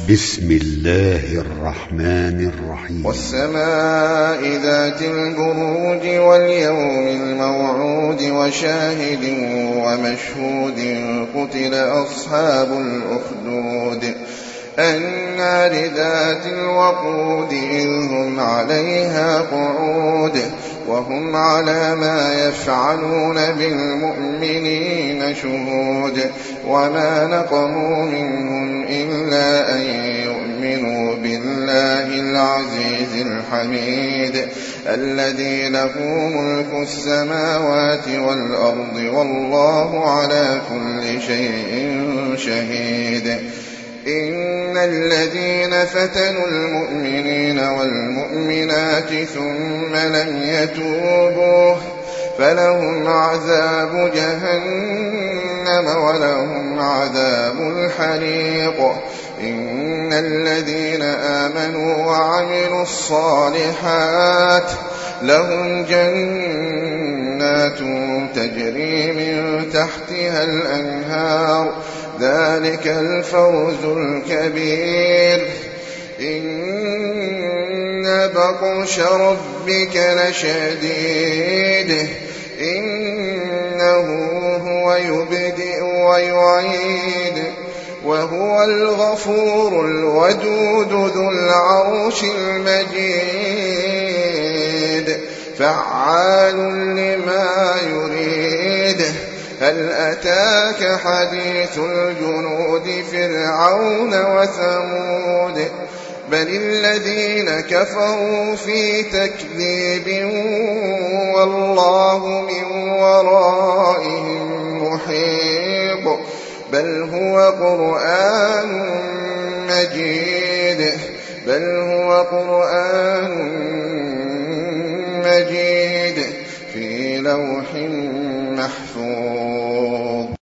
بسم الله الرحمن الرحيم. والسماء ذات البروج واليوم الموعود وشاهد ومشهود قتل أصحاب الأخدود النار ذات الوقود إذ هم عليها قعود وهم على ما يفعلون بالمؤمنين شهود وما نقموا منهم إلا أن يؤمنوا بالله العزيز الحميد الذي له ملك السماوات والأرض والله على كل شيء شهيد. إن الذين فتنوا المؤمنين والمؤمنات ثم لم يتوبوا فلهم عذاب جهنم ولهم عذاب الحريق. إن الذين آمنوا وعملوا الصالحات لهم جنات تجري من تحتها الأنهار ذلك الفوز الكبير. إن بطش ربك لشديد إنه هو يبدئ ويعيد وهو الغفور الودود ذو العرش المجيد فعال لما يريد. هل أتاك حديث الجنود فرعون وثمود بل الذين كفروا في تكذيب والله من ورائهم محيط بل هو قرآن مجيد في لوح محفوظ.